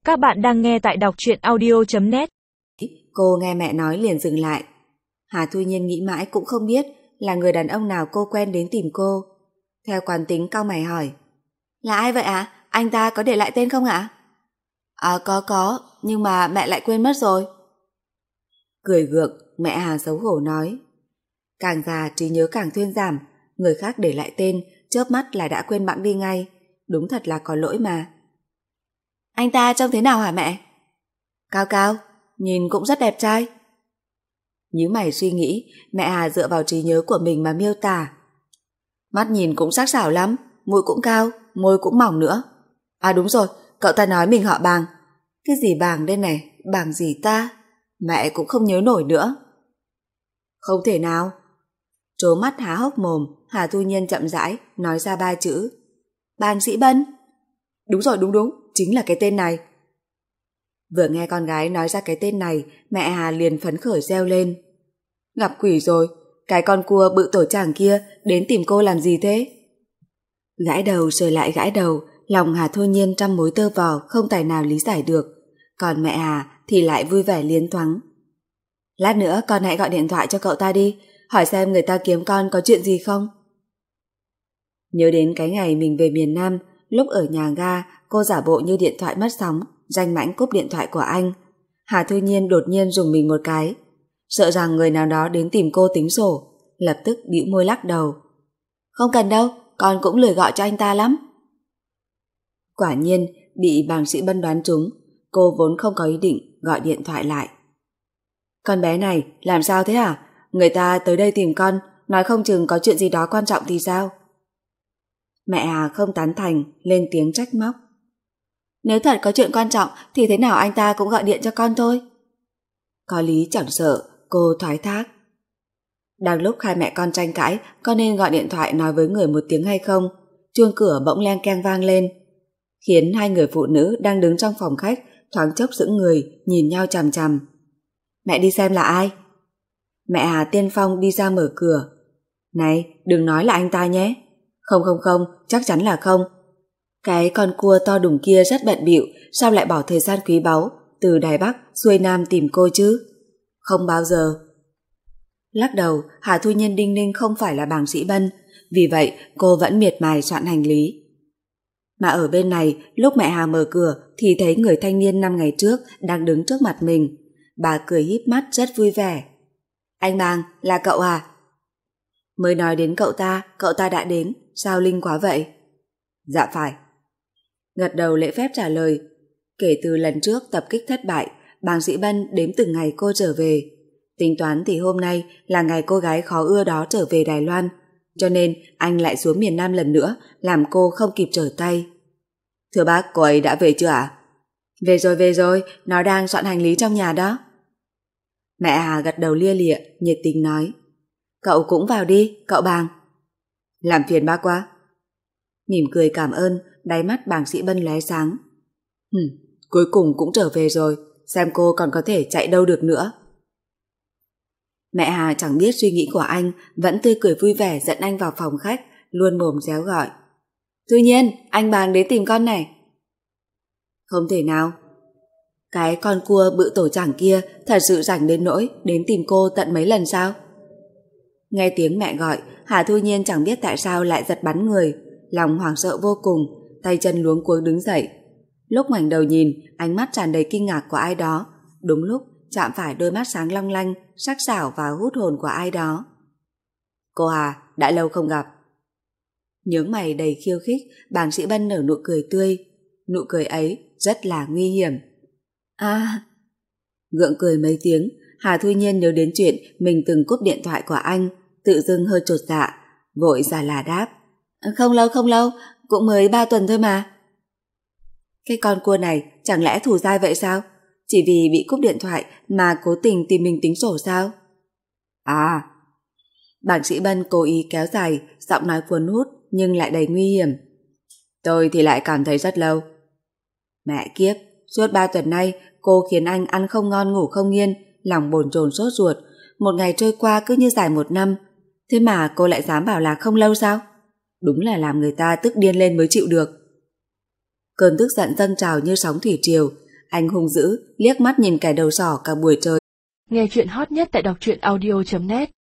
Các bạn đang nghe tại đọc truyện audio.net. Cô nghe mẹ nói liền dừng lại. Hà Thu Nhiên nghĩ mãi cũng không biết là người đàn ông nào cô quen đến tìm cô. Theo quán tính cau mày hỏi: Là ai vậy ạ? Anh ta có để lại tên không ạ? Có, nhưng mà mẹ lại quên mất rồi. Cười gượng, mẹ Hà xấu hổ nói: Càng già trí nhớ càng thuyên giảm, người khác để lại tên, chớp mắt là đã quên bẵng đi ngay. Đúng thật là có lỗi mà. Anh ta trông thế nào hả mẹ? Cao, nhìn cũng rất đẹp trai. Nhíu mày suy nghĩ, mẹ Hà dựa vào trí nhớ của mình mà miêu tả. Mắt nhìn cũng sắc sảo lắm, mũi cũng cao, môi cũng mỏng nữa. À đúng rồi, cậu ta nói mình họ Bàng. Cái gì Bàng đây này, Bàng gì ta? Mẹ cũng không nhớ nổi nữa. Không thể nào. Trố mắt há hốc mồm, Hà Thu Nhiên chậm rãi nói ra 3 chữ: Bàng Sĩ Bân. Đúng rồi, đúng, chính là cái tên này. Vừa nghe con gái nói ra cái tên này, mẹ Hà liền phấn khởi reo lên: Gặp quỷ rồi, cái con cua bự tổ chảng kia đến tìm cô làm gì thế? Gãi đầu rồi lại gãi đầu, lòng Hà Thu Nhiên trăm mối tơ vò không tài nào lý giải được. Còn mẹ Hà thì lại vui vẻ liến thoáng. Lát nữa con hãy gọi điện thoại cho cậu ta đi, hỏi xem người ta kiếm con có chuyện gì không. Nhớ đến cái ngày mình về miền Nam, lúc ở nhà ga cô giả bộ như điện thoại mất sóng, danh mãnh cúp điện thoại của anh. Hà Thu Nhiên đột nhiên rùng mình một cái, sợ rằng người nào đó đến tìm cô tính sổ, lập tức bĩu môi lắc đầu. Không cần đâu, con cũng lười gọi cho anh ta lắm. Quả nhiên bị Bàng Sĩ Bân đoán trúng, cô vốn không có ý định gọi điện thoại lại. Con bé này làm sao thế hả? Người ta tới đây tìm con, nói không chừng có chuyện gì đó quan trọng thì sao? Mẹ Hà không tán thành, lên tiếng trách móc. Nếu thật có chuyện quan trọng thì thế nào anh ta cũng gọi điện cho con thôi. Có lý chẳng sợ, cô thoái thác. Đang lúc hai mẹ con tranh cãi có nên gọi điện thoại nói với người một tiếng hay không, chuông cửa bỗng leng keng vang lên, khiến hai người phụ nữ đang đứng trong phòng khách thoáng chốc sững người nhìn nhau chằm chằm. Mẹ đi xem là ai. Mẹ Hà tiên phong đi ra mở cửa. Này, đừng nói là anh ta nhé. Không, chắc chắn là không. Cái con cua to đùng kia rất bận bịu, sao lại bỏ thời gian quý báu từ Đài Bắc xuôi Nam tìm cô chứ? Không bao giờ. Lắc đầu, Hà Thu Nhiên đinh ninh không phải là Bàng Sĩ Bân, vì vậy cô vẫn miệt mài soạn hành lý. Mà ở bên này, lúc mẹ Hà mở cửa thì thấy người thanh niên 5 ngày trước đang đứng trước mặt mình. Bà cười híp mắt rất vui vẻ. Anh Bàng, là cậu à? Mới nói đến cậu ta đã đến, sao linh quá vậy? Dạ phải. Gật đầu lễ phép trả lời. Kể từ lần trước tập kích thất bại, Bàng Sĩ Bân đếm từng ngày cô trở về. Tính toán thì hôm nay là ngày cô gái khó ưa đó trở về Đài Loan, cho nên anh lại xuống miền Nam lần nữa, làm cô không kịp trở tay. Thưa bác, cô ấy đã về chưa ạ? Về rồi, nó đang soạn hành lý trong nhà đó. Mẹ Hà gật đầu lia lịa, nhiệt tình nói. Cậu cũng vào đi, cậu Bàng. Làm phiền bác quá. Mỉm cười cảm ơn, đáy mắt Bàng Sĩ Bân lóe sáng. Cuối cùng cũng trở về rồi, xem cô còn có thể chạy đâu được nữa. Mẹ Hà chẳng biết suy nghĩ của anh, vẫn tươi cười vui vẻ dẫn anh vào phòng khách, luôn mồm réo gọi. Thu Nhiên, anh Bàng đến tìm con này. Không thể nào. Cái con cua bự tổ chảng kia thật sự rảnh đến nỗi đến tìm cô tận mấy lần sao? Nghe tiếng mẹ gọi, Hà Thu Nhiên chẳng biết tại sao lại giật bắn người, lòng hoảng sợ vô cùng, tay chân luống cuống đứng dậy. Lúc ngoảnh đầu nhìn, ánh mắt tràn đầy kinh ngạc của ai đó, đúng lúc chạm phải đôi mắt sáng long lanh, sắc sảo và hút hồn của ai đó. Cô Hà, đã lâu không gặp. Nhướng mày đầy khiêu khích, Bàng Sĩ Bân nở nụ cười tươi. Nụ cười ấy rất là nguy hiểm. Gượng cười mấy tiếng, Hà Thu Nhiên nhớ đến chuyện mình từng cúp điện thoại của anh, tự dưng hơi chột dạ, vội giả là đáp. Không lâu, cũng mới 3 tuần thôi mà. Cái con cua này chẳng lẽ thù dai vậy sao? Chỉ vì bị cúp điện thoại mà cố tình tìm mình tính sổ sao? Bàng Sĩ Bân cố ý kéo dài, giọng nói cuốn hút nhưng lại đầy nguy hiểm. Tôi thì lại cảm thấy rất lâu. Mẹ kiếp, suốt 3 tuần nay cô khiến anh ăn không ngon ngủ không yên, lòng bồn chồn sốt ruột. Một ngày trôi qua cứ như dài 1 năm. Thế mà cô lại dám bảo là không lâu sao? Đúng là làm người ta tức điên lên mới chịu được. Cơn tức giận dâng trào như sóng thủy triều, Anh hung dữ, liếc mắt nhìn kẻ đầu sỏ cả buổi trời. Nghe chuyện hot nhất tại đọc truyện audio.net